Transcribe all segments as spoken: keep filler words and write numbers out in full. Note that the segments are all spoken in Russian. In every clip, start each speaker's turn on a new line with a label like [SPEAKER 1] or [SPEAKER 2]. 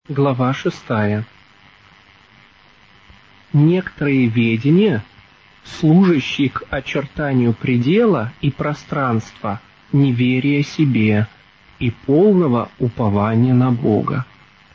[SPEAKER 1] Глава шестая. Некоторые ведения, служащие к очертанию предела и пространства неверия себе и полного упования на Бога.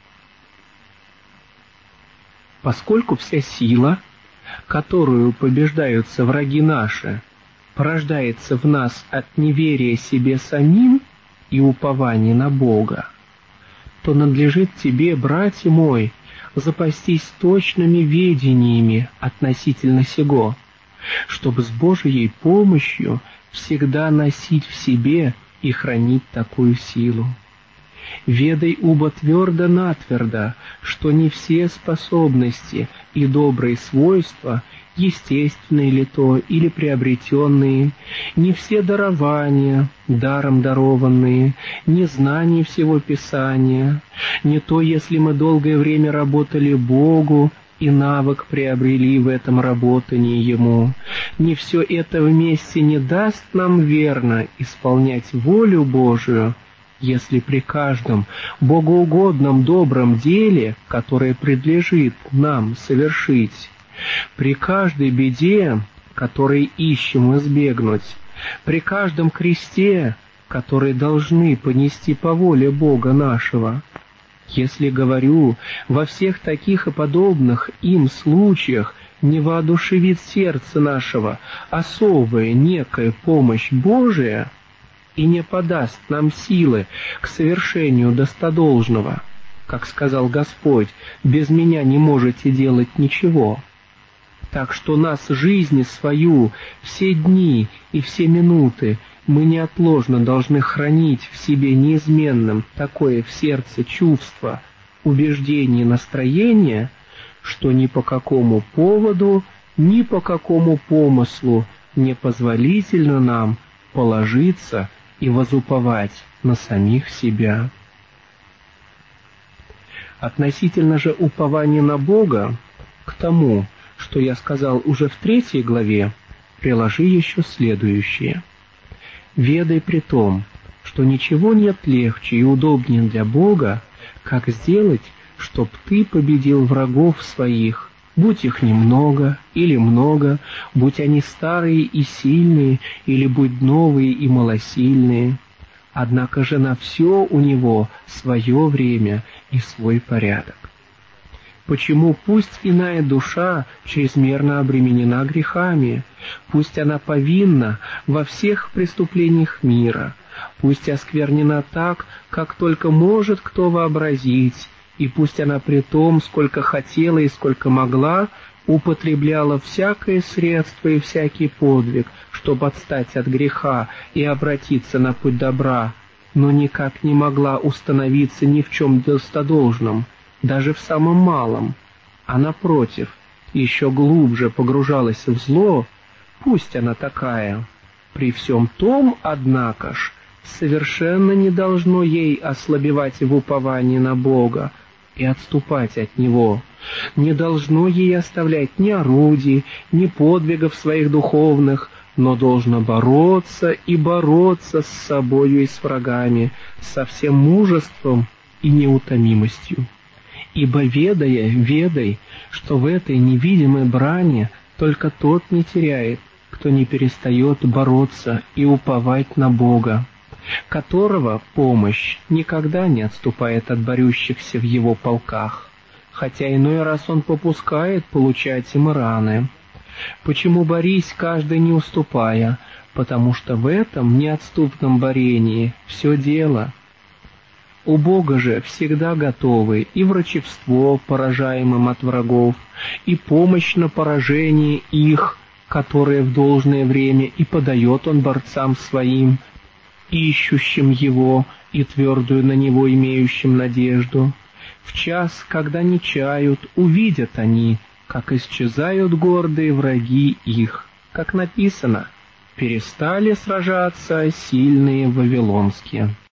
[SPEAKER 1] Поскольку вся сила, которую побеждаются враги наши, порождается в нас от неверия себе самим и упования на Бога, то надлежит тебе, братья мой, запастись точными ведениями относительно сего, чтобы с Божией помощью всегда носить в себе и хранить такую силу. Ведай убо твердо-натвердо, что не все способности и добрые свойства, естественные ли то или приобретенные, не все дарования, даром дарованные, не знание всего Писания, не то, если мы долгое время работали Богу и навык приобрели в этом работании Ему, не все это вместе не даст нам верно исполнять волю Божию, если при каждом богоугодном добром деле, которое предлежит нам совершить, при каждой беде, которой ищем избегнуть, при каждом кресте, который должны понести по воле Бога нашего, если, говорю, во всех таких и подобных им случаях не воодушевит сердце нашего особая некая помощь Божия и не подаст нам силы к совершению достодолжного, как сказал Господь, без меня не можете делать ничего. Так что нас, жизни свою, все дни и все минуты мы неотложно должны хранить в себе неизменным такое в сердце чувство, убеждение, настроение, что ни по какому поводу, ни по какому помыслу не позволительно нам положиться и возуповать на самих себя. Относительно же упования на Бога, к тому, что я сказал уже в третьей главе, приложи еще следующее. Ведай при том, что ничего нет легче и удобнее для Бога, как сделать, чтоб ты победил врагов своих, будь их немного или много, будь они старые и сильные, или будь новые и малосильные. Однако же на все у него свое время и свой порядок. Почему пусть иная душа чрезмерно обременена грехами, пусть она повинна во всех преступлениях мира, пусть осквернена так, как только может кто вообразить, и пусть она при том, сколько хотела и сколько могла, употребляла всякое средство и всякий подвиг, чтобы отстать от греха и обратиться на путь добра, но никак не могла установиться ни в чем достодолжном, даже в самом малом, а напротив, еще глубже погружалась в зло, пусть она такая. При всем том, однако ж, совершенно не должно ей ослабевать в уповании на Бога и отступать от Него, не должно ей оставлять ни орудий, ни подвигов своих духовных, но должно бороться и бороться с собою и с врагами, со всем мужеством и неутомимостью. Ибо ведая, ведай, что в этой невидимой брани только тот не теряет, кто не перестает бороться и уповать на Бога, которого помощь никогда не отступает от борющихся в его полках, хотя иной раз он попускает получать им раны. Почему борись, каждый не уступая? Потому что в этом неотступном борении все дело. У Бога же всегда готовы и врачевство поражаемым от врагов, и помощь на поражение их, которое в должное время и подает Он борцам своим, ищущим Его и твердую на Него имеющим надежду. В час, когда не чают, увидят они, как исчезают гордые враги их, как написано, перестали сражаться сильные вавилонские.